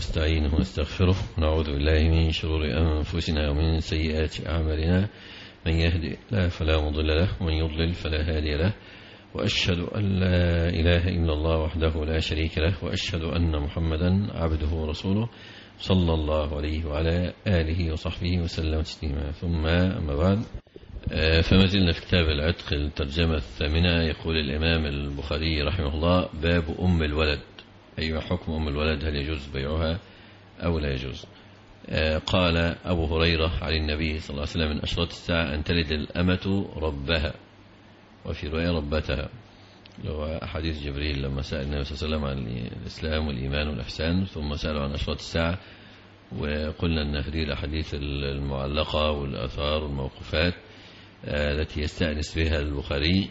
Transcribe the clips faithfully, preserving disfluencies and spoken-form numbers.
ونستعينه ونستغفره ونعوذ بالله من شرور أنفسنا ومن سيئات أعمالنا. من يهدي الله فلا مضل له ومن يضلل فلا هادي له، وأشهد أن لا إله إلا الله وحده لا شريك له، وأشهد أن محمدا عبده ورسوله صلى الله عليه وعلى آله وصحبه وسلم تسليما. ثم أما بعد، فما زلنا في كتاب العتق الترجمة الثامنة. يقول الإمام البخاري رحمه الله: باب أم الولد، أي حكم أم الولد، هل يجوز بيعها أو لا يجوز؟ قال أبو هريرة عن النبي صلى الله عليه وسلم: من أشراط الساعة أن تلد الأمة ربها، وفي رواية ربتها، لو حديث جبريل لما سأل النبي صلى الله عليه وسلم عن الإسلام والإيمان والإحسان ثم سألوا عن أشراط الساعة. وقلنا أن هذه الأحاديث المعلقة والآثار والموقوفات التي يستأنس بها البخاري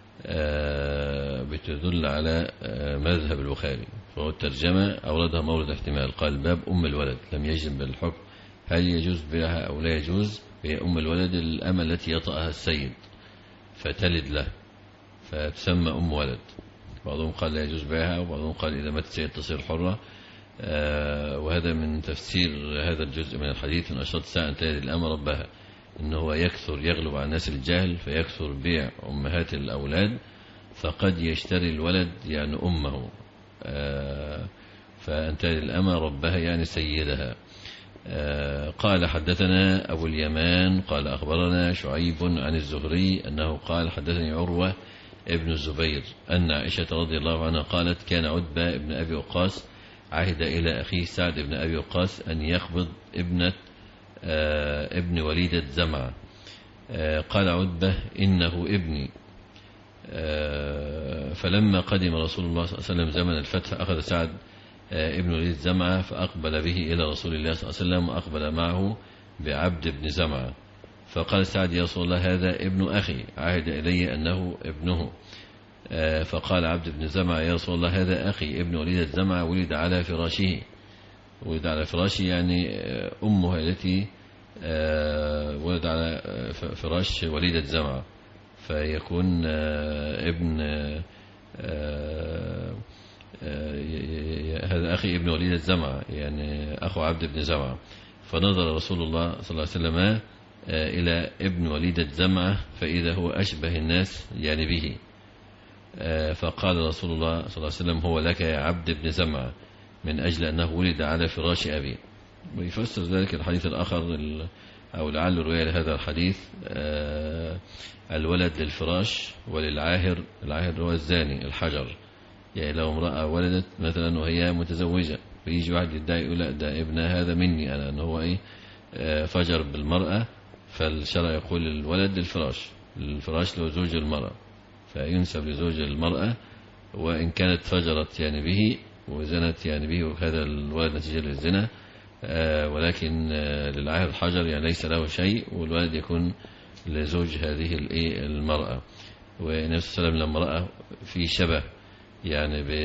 بتدل على مذهب البخاري، فهو الترجمة أوردها مورد احتمال. قال: باب أم الولد، لم يجزم بالحكم هل يجوز بيعها أو لا يجوز. هي أم الولد الأمة التي يطأها السيد فتلد له فتسمى أم ولد. بعضهم قال لا يجوز بيعها، وبعضهم قال إذا مات السيد تصير حرة. وهذا من تفسير هذا الجزء من الحديث: من أشراط الساعة أن تلد الأمة ربها، إنه يكثر يغلب على الناس الجهل فيكثر بيع أمهات الأولاد، فقد يشتري الولد يعني أمه، فأن تلد الأمة ربها يعني سيدها. قال: حدثنا أبو اليمان قال أخبرنا شعيب عن الزهري أنه قال: حدثني عروة ابن الزبير أن عائشة رضي الله عنها قالت: كان عتبة ابن أبي وقاص عهد إلى أخيه سعد ابن أبي وقاص أن يقبض ابنة ابن وليدة زمعة. قال عتبة: إنه ابني. فلما قدم رسول الله صلى الله عليه وسلم زمن الفتح أخذ سعد ابن وليدة زمعة فأقبل به إلى رسول الله صلى الله عليه وسلم، وأقبل معه بعبد بن زمعة. فقال سعد: يا رسول الله، هذا ابن أخي عهد إلي أنه ابنه. فقال عبد بن زمعة: يا رسول الله، هذا أخي ابن وليدة زمعة ولد على فراشه. ولد على فراشه يعني أمه التي ولد على فراش وليدة زمعة، فيكون ابن هذا أخي ابن وليدة زمعة يعني أخو عبد بن زمعة. فنظر رسول الله صلى الله عليه وسلم إلى ابن وليدة زمعة فإذا هو أشبه الناس يعني به، فقال رسول الله صلى الله عليه وسلم: هو لك يا عبد بن زمعة، من أجل أنه ولد على فراش أبي. ويفسر ذلك الحديث الآخر أو لعل رواية لهذا الحديث: الولد للفراش وللعاهر، العاهر هو الزاني الحجر، يعني لو امرأة ولدت مثلا وهي متزوجة ويجي واحد يدعي يقول: لا، ده ابن هذا مني أنا، أنه هو إيه فجر بالمرأة، فالشرع يقول الولد للفراش، الفراش له زوج المرأة فينسب لزوج المرأة، وإن كانت فجرت يعني به وزنت يعني به وهذا الولد نتيجة للزنا، ولكن للعاهر الحجر يعني ليس له شيء، والولد يكون لزوج هذه المرأة. والنبي صلى الله عليه وسلم لما رأى في شبه يعني ب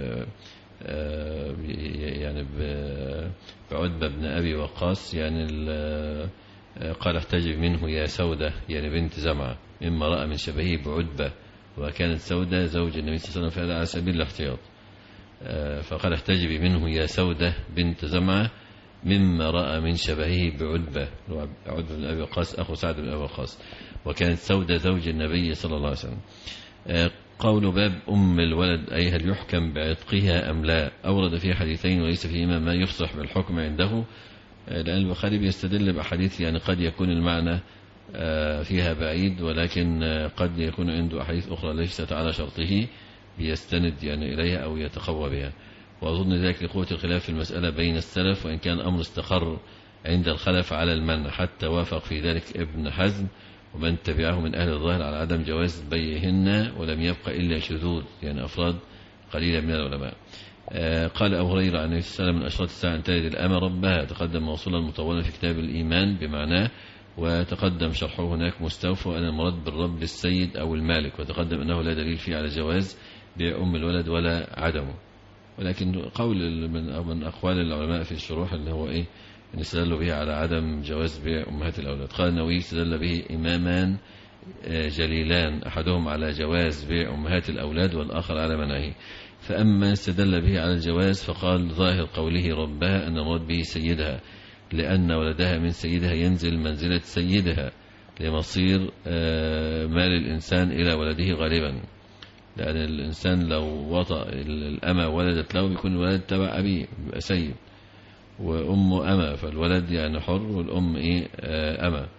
يعني بعتبة بن أبي وقاص يعني قال: احتجب منه يا سودة يعني بنت زمعة، مما رأى من شبهه بعتبة، وكانت سودة زوج النبي صلى الله عليه وسلم، فهذا على سبيل الاحتياط. فقال: احتجبي منه يا سودة بنت زمعة مما رأى من شبهه بعتبة، عتبة بن أبي وقاص أخو سعد بن أبي وقاص، وكانت سودة زوج النبي صلى الله عليه وسلم. قول باب أم الولد، أي هل يحكم بعتقها أم لا؟ أورد فيه حديثين وليس فيهما ما يفصح بالحكم عنده، لأن البخاري بيستدل بأحاديث يعني قد يكون المعنى فيها بعيد، ولكن قد يكون عنده أحاديث أخرى ليست على شرطه بيستند يعني إليها أو يتقوى بها. وأظن ذلك لقوة الخلاف في المسألة بين السلف، وإن كان الأمر استقر عند الخلف على المنع، حتى وافق في ذلك ابن حزم ومن تبعه من أهل الظاهر على عدم جواز بيعهن، ولم يبقى إلا شذوذ يعني أفراد قليلة من العلماء. قال أبو هريرة عن النبي صلى الله عليه وسلم: من أشراط الساعة أن تلد الأمة ربها. تقدم موصولا مطولا في كتاب الإيمان بمعناه، وتقدم شرحه هناك مستوفى أن المراد بالرب السيد أو المالك، وتقدم أنه لا دليل فيه على جواز بيع أم الولد ولا عدمه. ولكن قول من من أقوال العلماء في الشروح اللي هو إيه أن استدلوا به على عدم جواز بيع أمهات الأولاد. قال النووي: استدل به إمامان جليلان، أحدهم على جواز بيع أمهات الأولاد والآخر على منعه. فأما من استدل به على الجواز فقال ظاهر قوله ربها أن المراد به سيدها، لأن ولدها من سيدها ينزل منزلة سيدها لمصير مال الإنسان إلى ولده غالبا، لأن الإنسان لو وطأ الأمة ولدت له بيكون الولد تبع أبيه بيبقى سيد، وأمه أمة، فالولد يعني حر والأم إيه أمة،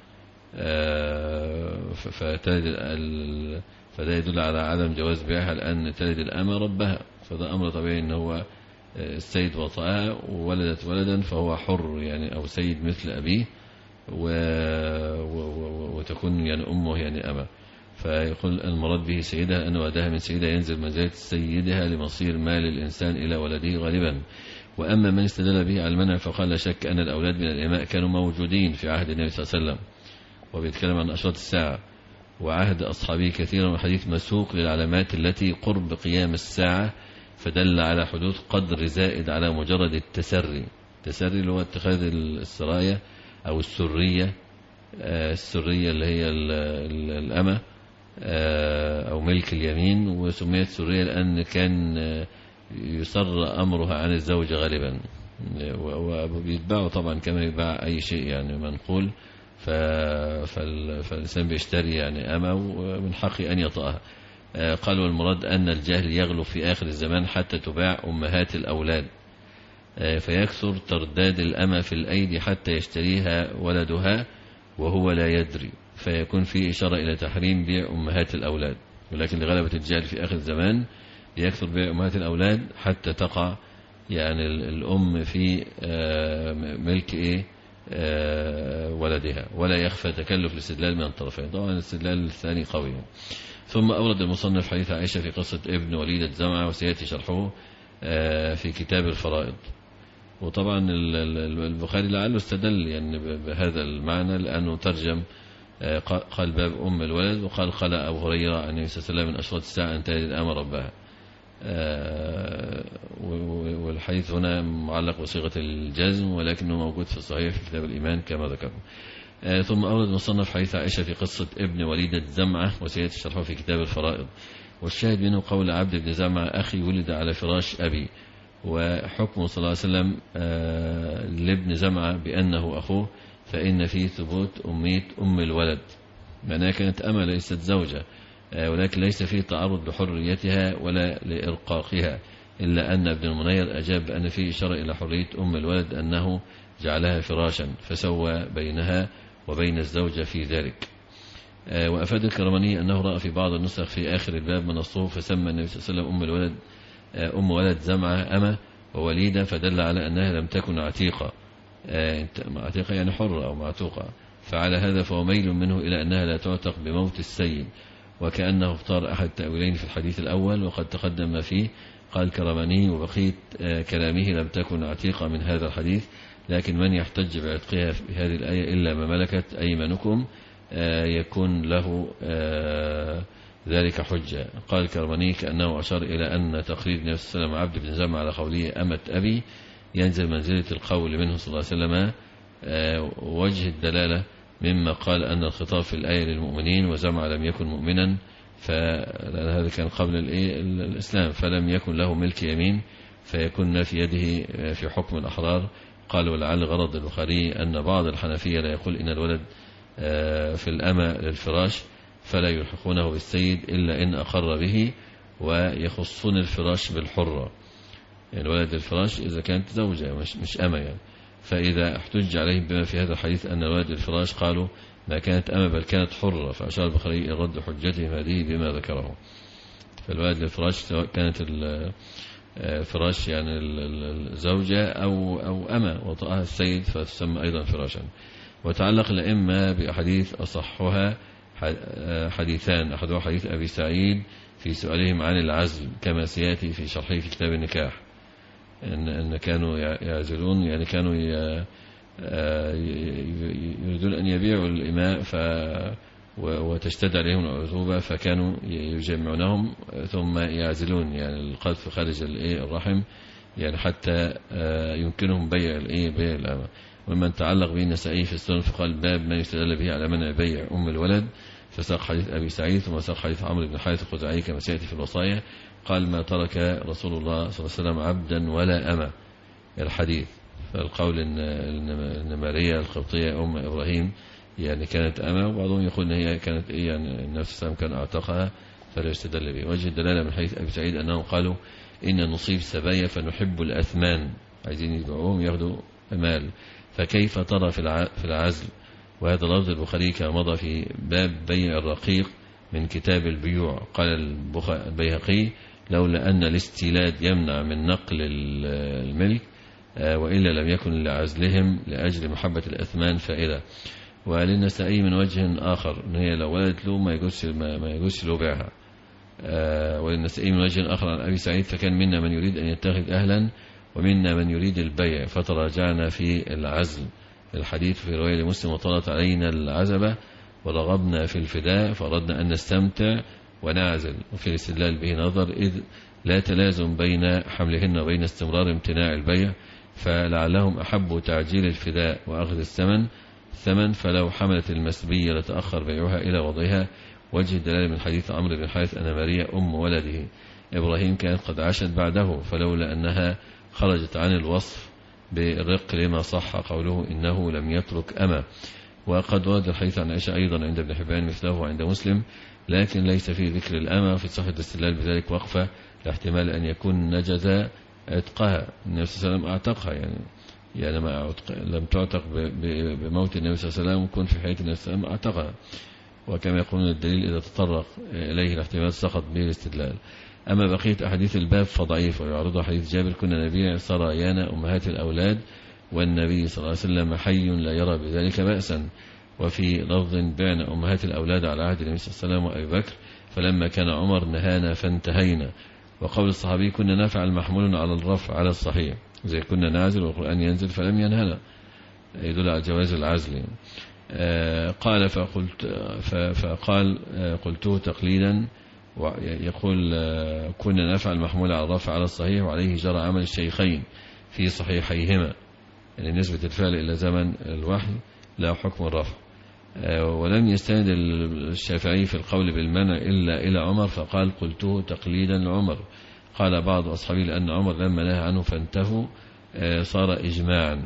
فتلد فده يدل على عدم جواز بيعها، لأن تلد الأمة ربها، فده أمر طبيعي إن هو السيد وطأها وولدت ولدا فهو حر يعني أو سيد مثل أبيه، و... و... وتكون يعني أمه يعني أمة. فيقول المراد به سيدها أن ولدها من سيدها ينزل منزلة سيدها لمصير مال الإنسان إلى ولده غالبا. وأما من استدل به على المنع فقال لا شك أن الأولاد من الإماء كانوا موجودين في عهد النبي صلى الله عليه وسلم، وبيتكلم عن أشراط الساعة وعهد أصحابه كثيرا، وحديث مسوق للعلامات التي قرب قيام الساعة، فدل على حدوث قدر زائد على مجرد التسري. التسري اللي هو اتخاذ السرايا أو السرية، السرية اللي هي الأمة أو ملك اليمين، وسميت سرية لأن كان يسر أمرها عن الزوج غالبا، وبيتباعوا طبعا كما يباع أي شيء يعني منقول، فالإنسان بيشتري يعني أمة ومن حقه أن يطأها. قالوا المراد أن الجهل يغلو في آخر الزمان حتى تباع أمهات الأولاد، فيكثر ترداد الأمة في الأيدي حتى يشتريها ولدها وهو لا يدري، فيكون في إشارة إلى تحريم بيع أمهات الأولاد. ولكن لغلبة الجهل في آخر الزمان يكثر بيع أمهات الأولاد حتى تقع يعني الأم في ملك إيه ولدها، ولا يخفى تكلف الاستدلال من الطرفين. طبعا الاستدلال الثاني قوي. ثم أورد المصنف حديث عائشة في قصة ابن وليدة زمعة، وسيأتي شرحه في كتاب الفرائض. وطبعا البخاري لعله استدل يعني بهذا المعنى، لأنه ترجم قال باب أم الولد، وقال قال أبو هريرة عن النبي صلى الله عليه وسلم من أشراط الساعة أن تلد الأمة ربها. والحديث هنا معلق بصيغة الجزم، ولكنه موجود في الصحيح في كتاب الإيمان كما ذكرنا. ثم أورد مصنف حديث عائشة في قصة ابن وليدة زمعة، وسيأتي شرحه في كتاب الفرائض. والشاهد منه قول عبد بن زمعة أخي ولد على فراش أبي، وحكم صلى الله عليه وسلم لابن زمعة بأنه أخوه، فإن فيه ثبوت أمية أم الولد، معناها كانت أمة ليست زوجة، ولكن ليس فيه تعرض لحريتها ولا لإرقاقها، إلا أن ابن المنير أجاب بأن فيه إشارة إلى حرية أم الولد، أنه جعلها فراشا فسوى بينها وبين الزوجة في ذلك. وأفاد الكرماني أنه رأى في بعض النسخ في آخر الباب منصوه فسمى النبي صلى الله عليه وسلم أم الولد أم ولد زمعة أمة ووليدة، فدل على أنها لم تكن عتيقة، عتيقة يعني حرة أو معتوقة، فعلى هذا فهو ميل منه إلى أنها لا تعتق بموت السيد، وكأنه اختار أحد التأويلين في الحديث الأول، وقد تقدم ما فيه. قال كرماني وبقية كلامه لم تكن عتيقة من هذا الحديث، لكن من يحتج بعتقها في هذه الآية إلا ما ملكت أيمانكم يكون له ذلك حجة. قال كرماني كأنه أشار إلى أن تقرير النبي صلى الله عليه وسلم عبد بن زمعة على قوله أمة أبي ينزل منزلة القول منه صلى الله عليه وسلم وجه الدلالة مما قال أن الخطاب في الآية للمؤمنين، وزمعة لم يكن مؤمنا، فهذا كان قبل الإسلام، فلم يكن له ملك يمين فيكون ما في يده في حكم الأحرار. قال ولعل غرض البخاري أن بعض الحنفية لا يقول إن الولد في الأمة للفراش فلا يلحقونه بالسيد إلا إن أقر به، ويخصون الفراش بالحرة، يعني الولد الفراش إذا كانت زوجة مش, مش أمة يعني. فإذا احتج عليهم بما في هذا الحديث أن الولد الفراش قالوا ما كانت أمة بل كانت حرة، فأشار البخاري إلى رد حجتهم هذه بما ذكره. فالولد الفراش سواء كانت الفراش يعني الزوجة أو أو أمة وطأها السيد فتسمى أيضا فراشا. وتعلق الأئمة بأحاديث أصحها حديثان، أحدها حديث أبي سعيد في سؤالهم عن العزل كما سيأتي في شرحه في كتاب النكاح، إن, إن كانوا يعزلون يعني كانوا يريدون أن يبيعوا الإماء ف وتشتد عليهم العزوبة، فكانوا يجمعونهم ثم يعزلون يعني القذف خارج الرحم يعني حتى يمكنهم بيع بيع الأمة. ومن تعلق به النسائي في السنن فقال باب ما يستدل به على منع بيع أم الولد، فساق حديث أبي سعيد ثم ساق حديث عمرو بن حارث الخزاعي كما سيأتي في الوصايا. قال ما ترك رسول الله صلى الله عليه وسلم عبدا ولا أمة الحديث. فالقول إن, إن ماريا القبطية أم إبراهيم يعني كانت أمة، وبعضهم يقول إن هي كانت إيه يعني النبي صلى الله عليه وسلم كان أعتقها فلا يستدل به. وجه الدلالة من حديث أبي سعيد أنهم قالوا إن نصيب سبايا فنحب الأثمان، عايزين يبيعوهم ياخدوا مال، فكيف ترى في العزل؟ وهذا لفظ البخاري كما مضى في باب بيع الرقيق من كتاب البيوع. قال البيهقي لولا أن الاستيلاد يمنع من نقل الملك وإلا لم يكن لعزلهم لأجل محبة الأثمان فائدة. وللنسائي من وجه آخر أن هي لو ولدت له ما يجوز ما يجوز له بيعها. وللنسائي من وجه آخر عن أبي سعيد فكان منا من يريد أن يتخذ أهلا ومنا من يريد البيع فتراجعنا في العزل. الحديث في رواية لمسلم وطلت علينا العزبة ورغبنا في الفداء فأردنا أن نستمتع ونعزل. وفي الاستدلال به نظر إذ لا تلازم بين حملهن وبين استمرار امتناع البيع، فلعلهم أحبوا تعجيل الفداء وأخذ الثمن الثمن فلو حملت المسبية لتأخر بيعها إلى وضعها. وجه الدلالة من حديث عمرو بن حارث أن ماريا أم ولده إبراهيم كانت قد عاشت بعده، فلولا أنها خرجت عن الوصف بالرق لما صح قوله إنه لم يترك أمة. وقد ورد الحديث عن عائشة أيضا عند ابن حبان مثله عند مسلم، لكن ليس فيه ذكر الأمة في صحة الاستدلال بذلك وقفة لاحتمال أن يكون نجز عتقها. النبي صلى الله عليه وسلم أعتقها يعني يعني ما أعتق لم تعتق بموت النبي صلى الله عليه وسلم وكن في حياة النبي صلى الله عليه وسلم أعتقها. وكما يقولون الدليل إذا تطرق إليه الاحتمال سقط به الاستدلال. أما بقية أحاديث الباب فضعيف، ويعرض حديث جابر كنا نبيع سرايانا أمهات الأولاد والنبي صلى الله عليه وسلم حي لا يرى بذلك بأسا. وفي لفظ بعنا أمهات الأولاد على عهد النبي صلى الله عليه وسلم وأبي بكر فلما كان عمر نهانا فانتهينا. وقول الصحابي كنا نفعل محمول على الرفع على الصحيح زي كنا نعزل والقرآن ينزل فلم ينهنا، يدل على جواز العزل. آه قال فقلت فقال آه قلته تقليدا، ويقول آه كنا نفعل محمول على الرفع على الصحيح وعليه جرى عمل الشيخين في صحيحيهما، يعني نسبة الفعل إلى زمن الوحي لا حكم الرفع. آه ولم يستند الشافعي في القول بالمنع إلا إلى عمر فقال قلته تقليدا لعمر. قال بعض أصحابي لأن عمر لما نهى عنه فانتهوا آه صار إجماعا،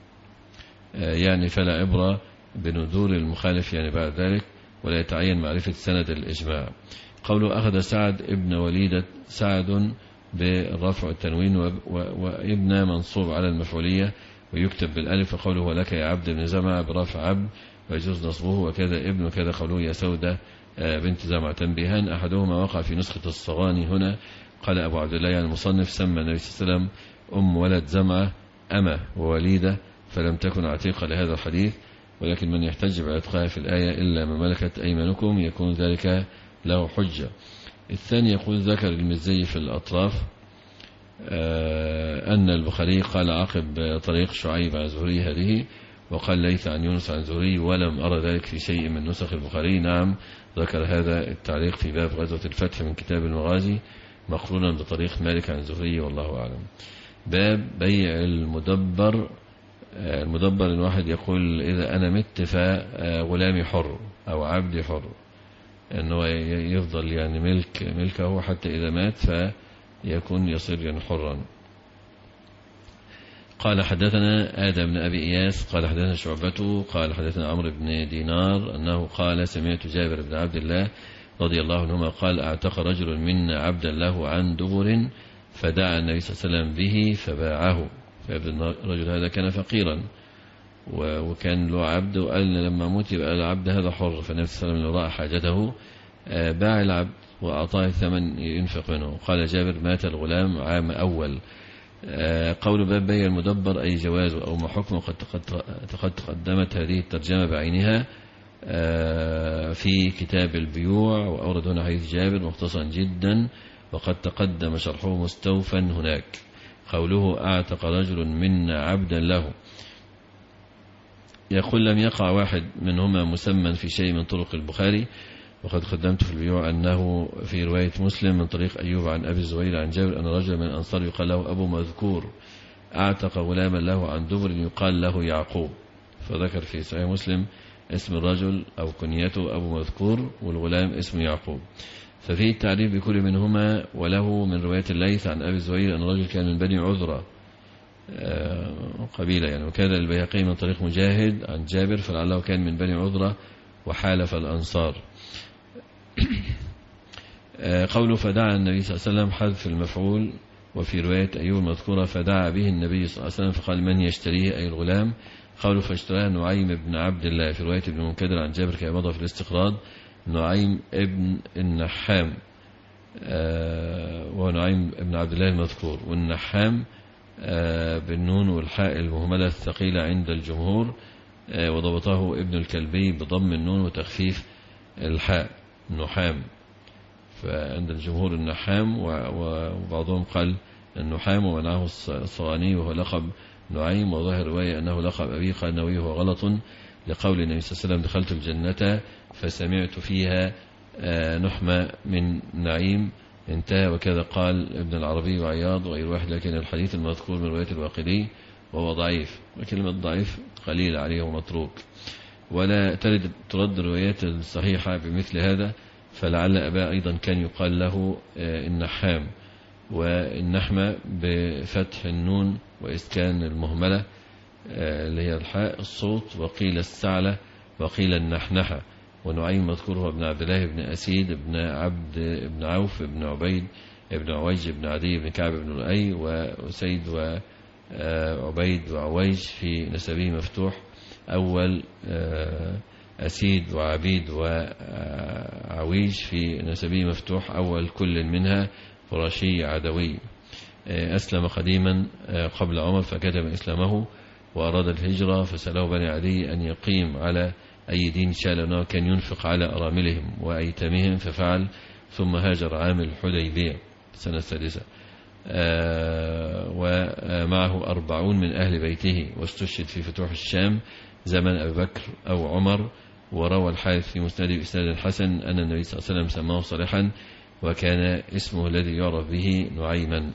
آه يعني فلا عبرة بندور المخالف يعني بعد ذلك ولا يتعين معرفة سند الإجماع. قوله أخذ سعد ابن وليدة سعد بالرفع التنوين وابن منصوب على المفعولية ويكتب بالألف. وقوله ولك يا عبد بن زمع برفع عبد ويجوز نصبه وكذا ابن وكذا قوله يا سودة بنت زمع. تنبيهان أحدهما وقع في نسخة الصغاني هنا قال أبو عبد الله يعني المصنف سمى النبي صلى الله عليه وسلم أم ولد زمعة أمة ووليدة فلم تكن عتيقة لهذا الحديث، ولكن من يحتج بعتقها في الآية إلا ما ملكت أيمانكم يكون ذلك له حجة. الثاني يقول ذكر المزي في الأطراف أن البخاري قال عقب طريق شعيب عن زهري هذه وقال ليث عن يونس عن زهري ولم أرى ذلك في شيء من نسخ البخاري. نعم ذكر هذا التعليق في باب غزوة الفتح من كتاب المغازي مقرونا بطريق مالك عن زهري والله أعلم. باب بيع المدبر. المدبر إن واحد يقول إذا أنا مت فغلامي حر أو عبدي حر، أنه يفضل يعني ملك ملكه حتى إذا مات فيكون يصير يعني حرا. قال حدثنا آدم بن أبي إياس قال حدثنا شعبته قال حدثنا عمرو بن دينار أنه قال سمعت جابر بن عبد الله رضي الله عنهما قال اعتق رجل منا عبدا له عن دبر فدعا النبي صلى الله عليه وسلم به فباعه. فالرجل هذا كان فقيرا وكان له عبد وقال لما موت يبقى العبد هذا حر، فالنبي صلى الله عليه وسلم لو رأى حاجته باع العبد وأعطاه الثمن ينفق منه. قال جابر مات الغلام عام أول. قول باب بيع المدبر أي جواز أو ما حكمه قد تقدمت هذه الترجمة بعينها في كتاب البيوع وأورد هنا حديث جابر مختصرا جدا وقد تقدم شرحه مستوفا هناك. قوله أعتق رجل منا عبدا له يقول لم يقع واحد منهما مسمى في شيء من طرق البخاري، وقد قدمت في البيوع أنه في رواية مسلم من طريق أيوب عن أبي الزبير عن جابر أن رجل من الأنصار يقال له أبو مذكور أعتق غلاما له عن دبر يقال له يعقوب، فذكر في صحيح مسلم اسم الرجل أو كنيته أبو مذكور والغلام اسمه يعقوب. ففيه التعريف بكل منهما. وله من رواية الليث عن أبي الزبير أن رجل كان من بني عذرة قبيلة يعني، وكان البيهقي من طريق مجاهد عن جابر فلعله كان من بني عذرة وحالف الأنصار. قوله فدعا النبي صلى الله عليه وسلم حذف المفعول. وفي رواية أيوب المذكورة فدعا به النبي صلى الله عليه وسلم فقال من يشتريه أي الغلام. قوله فاشتراه نعيم بن عبد الله. في رواية ابن منكدر عن جابر كما مضى في الاستقراض نعيم ابن النحام ونعيم ابن عبد الله المذكور، والنحام بالنون والحاء المهملة الثقيلة عند الجمهور، وضبطه ابن الكلبي بضم النون وتخفيف الحاء نحام، فعند الجمهور النحام، وبعضهم قال النحام ومنعه الصواني وهو لقب نعيم. وظاهر رواية أنه لقب أبيه قال النووي هو غلط لقول النبي صلى الله عليه وسلم دخلت الجنة فسمعت فيها نحمة من نعيم انتهى. وكذا قال ابن العربي وعياض وغير واحد، لكن الحديث المذكور من رواية الواقدي وهو ضعيف، وكلمة ضعيف قليل عليه ومتروك، ولا ترد ترد الروايات الصحيحة بمثل هذا، فلعل أباه أيضا كان يقال له النحام، والنحمة بفتح النون وإسكان المهملة اللي هي الحاء الصوت، وقيل السعلة وقيل النحنحة. ونعيم مذكور هو ابن عبد الله بن أسيد بن عبد بن عوف بن عبيد بن عويج بن عدي بن كعب بن لؤي وأسيد وعبيد وعويج في نسبه مفتوح، أول أسيد وعبيد وعويج في نسبه مفتوح، أول كل منها قرشي عدوي. أسلم قديما قبل عمر فكتب إسلامه وأراد الهجرة، فسأله بني عدي أن يقيم على أي دين شاء، لأنه كان ينفق على أراملهم وأيتامهم ففعل، ثم هاجر عام الحديبية السنة السادسة، ومعه أربعون من أهل بيته، واستشهد في فتوح الشام زمن أبي بكر أو عمر. وروى الحارث في مسنده بإسناد الحسن أن النبي صلى الله عليه وسلم سماه صالحا وكان اسمه الذي يعرف به نعيما.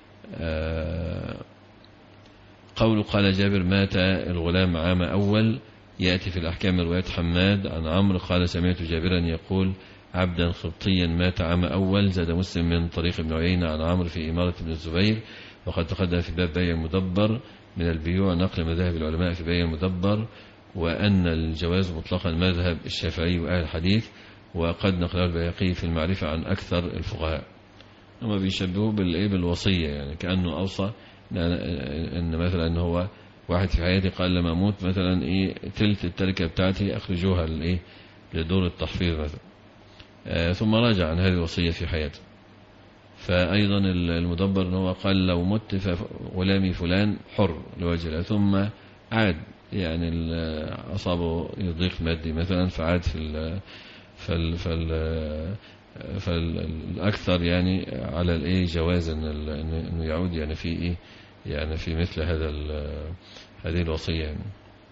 قول قال جابر مات الغلام عام أول، يأتي في الأحكام رواية حماد عن عمرو قال سمعت جابرا يقول عبدا خبطيا مات عام أول. زاد مسلم من طريق ابن عيينة عن عمرو في إمارة ابن الزبير، وقد تقدم في باب بيع المدبر من البيوع نقل مذاهب العلماء في بيع المدبر، وأن الجواز مطلقا مذهب الشافعي وأهل الحديث، وقد نقله البيهقي في المعرفة عن أكثر الفقهاء. هم بيشبهوا بالوصية، يعني كأنه أوصى أن مثلا أنه هو واحد في حياتي قال لما أموت مثلا إيه تلت التركة بتاعتي أخرجوها لإيه لدور التحفيظ مثلا، آه ثم راجع عن هذه الوصية في حياته. فأيضا المدبر أنه قال لو مت فغلامي فلان حر لوجه الله، ثم عاد يعني أصابه ضيق مادي مثلا فعاد في ال فال فال فالأكثر يعني على الإيه جواز إنه يعود يعني في إيه يعني في مثل هذا هذه الوصية يعني.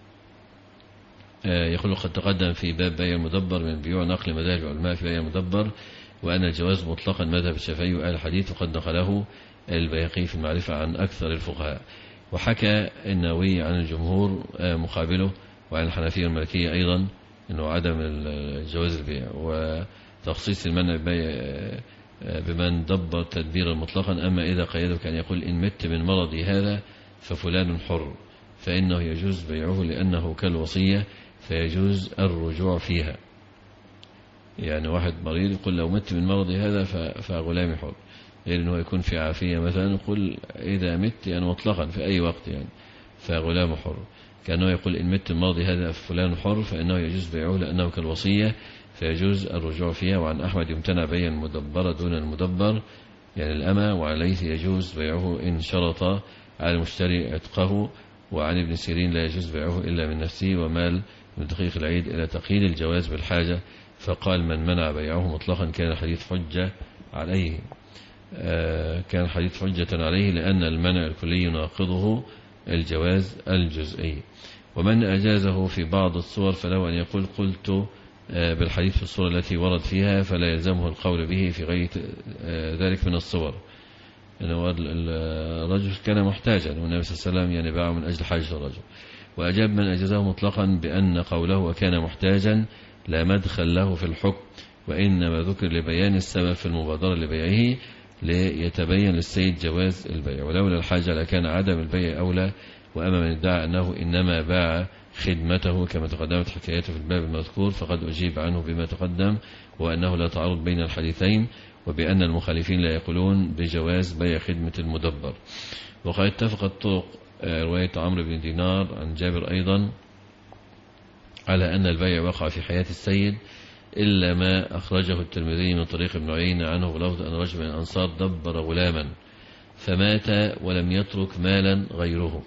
يقول قد تقدم في باب بيع المدبر من بيوع نقل مذاهب العلماء في بيع المدبر، وأن الجواز مطلقا مذهب الشافعي وأهل الحديث، وقد نقله البيهقي في المعرفة عن أكثر الفقهاء. وحكى النووي عن الجمهور مقابله، وعن الحنفية والمالكية أيضا أنه عدم الجواز البيع، وتخصيص المنع بمن دبر تدبيرا مطلقا. أما إذا قيده كان يقول إن مت من مرضي هذا ففلان حر، فإنه يجوز بيعه لأنه كالوصية فيجوز الرجوع فيها. يعني واحد مريض يقول لو مت من مرضي هذا فغلامي حر، غير أنه يكون في عافية مثلا يقول إذا مت يعني مطلقا في أي وقت يعني فغلام حر، كأنه يقول إن مت من مرضي هذا فلان حر، فإنه يجوز بيعه لأنه كالوصية فيجوز الرجوع فيها. وعن أحمد يمتنع بيع المدبر دون المدبر يعني الأمة، وعليه يجوز بيعه إن شرط على المشتري عتقه. وعن ابن سيرين لا يجوز بيعه إلا من نفسه ومال من دقيق العيد إلى تقييد الجواز بالحاجة، فقال من منع بيعه مطلقا كان الحديث حجة عليه. آه كان الحديث حجة عليه لأن المنع الكلي يناقضه الجواز الجزئي. ومن أجازه في بعض الصور فله أن يقول قلت بالحديث في الصورة التي ورد فيها، فلا يلزمه القول به في غير ذلك من الصور. إنه الرجل كان محتاجا والنبي صلى الله عليه وسلم يعني باعه من أجل حاجة الرجل. وأجاب من أجازه مطلقا بأن قوله وكان محتاجا لا مدخل له في الحكم، وإنما ذكر لبيان السبب في المبادرة لبيعه ليتبين للسيد جواز البيع، ولولا الحاجة لكان عدم البيع أولى. وأما من ادعى أنه إنما باع خدمته كما تقدمت حكايته في الباب المذكور فقد أجيب عنه بما تقدم، وأنه لا تعارض بين الحديثين، وبأن المخالفين لا يقولون بجواز بيع خدمة المدبر. وقد اتفقت طرق رواية عمرو بن دينار عن جابر أيضا على أن البيع وقع في حياة السيد، إلا ما أخرجه الترمذي من طريق ابن عيينة عنه بلفظ أن رجل من الأنصار دبر غلاما فمات ولم يترك مالا غيره.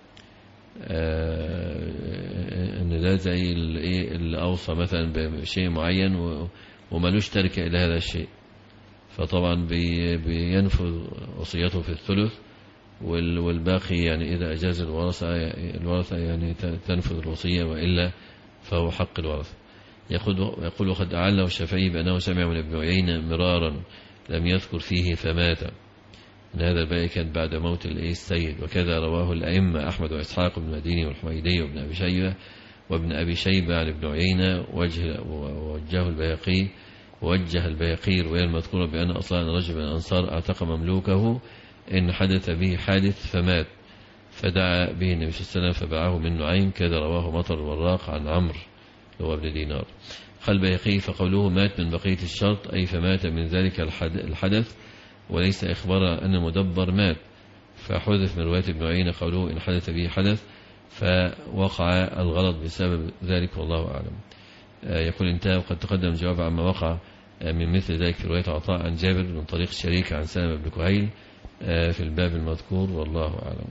أن ده زي اللي أوصى مثلا بشيء معين وملوش تركة إلى هذا الشيء، فطبعا بينفذ وصيته في الثلث، والباقي يعني إذا أجاز الورثة الورثة يعني تنفذ الوصية، وإلا فهو حق الورثة. يقول وقد أعله الشافعي بأنه سمع من ابن عيينة مرارا لم يذكر فيه فمات، أن هذا البيع كان بعد موت السيد. وكذا رواه الأئمة أحمد وإسحاق بن المديني والحميدي وابن أبي شيبة وابن أبي شيبة عن ابن عيينة، ووجه البيهقي ووجه البيهقي رواية المذكورة بأن أصلا رجل من الأنصار اعتق مملوكه إن حدث به حادث فمات، فدعا به النبي صلى الله عليه وسلم فباعه من نعيم. كذا رواه مطر الوراق عن عمرو هو ابن دينار. قال البيهقي فقوله مات من بقية الشرط أي فمات من ذلك الحدث، وليس إخبار أن المدبر مات، فحذف من رواية ابن عيينة قوله إن حدث به حدث، فوقع الغلط بسبب ذلك والله أعلم. يقول انتهى. وقد تقدم جواب عما وقع من مثل ذلك في رواية عطاء عن جابر من طريق الشريك عن سلمة بن كهيل في الباب المذكور والله أعلم.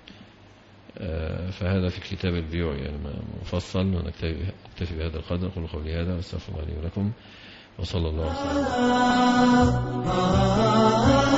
فهذا في كتاب البيوع يعني مفصل، ونكتفي بهذا القدر. أقول قولي هذا واستغفر الله لي ولكم، وصلى الله عليه وسلم.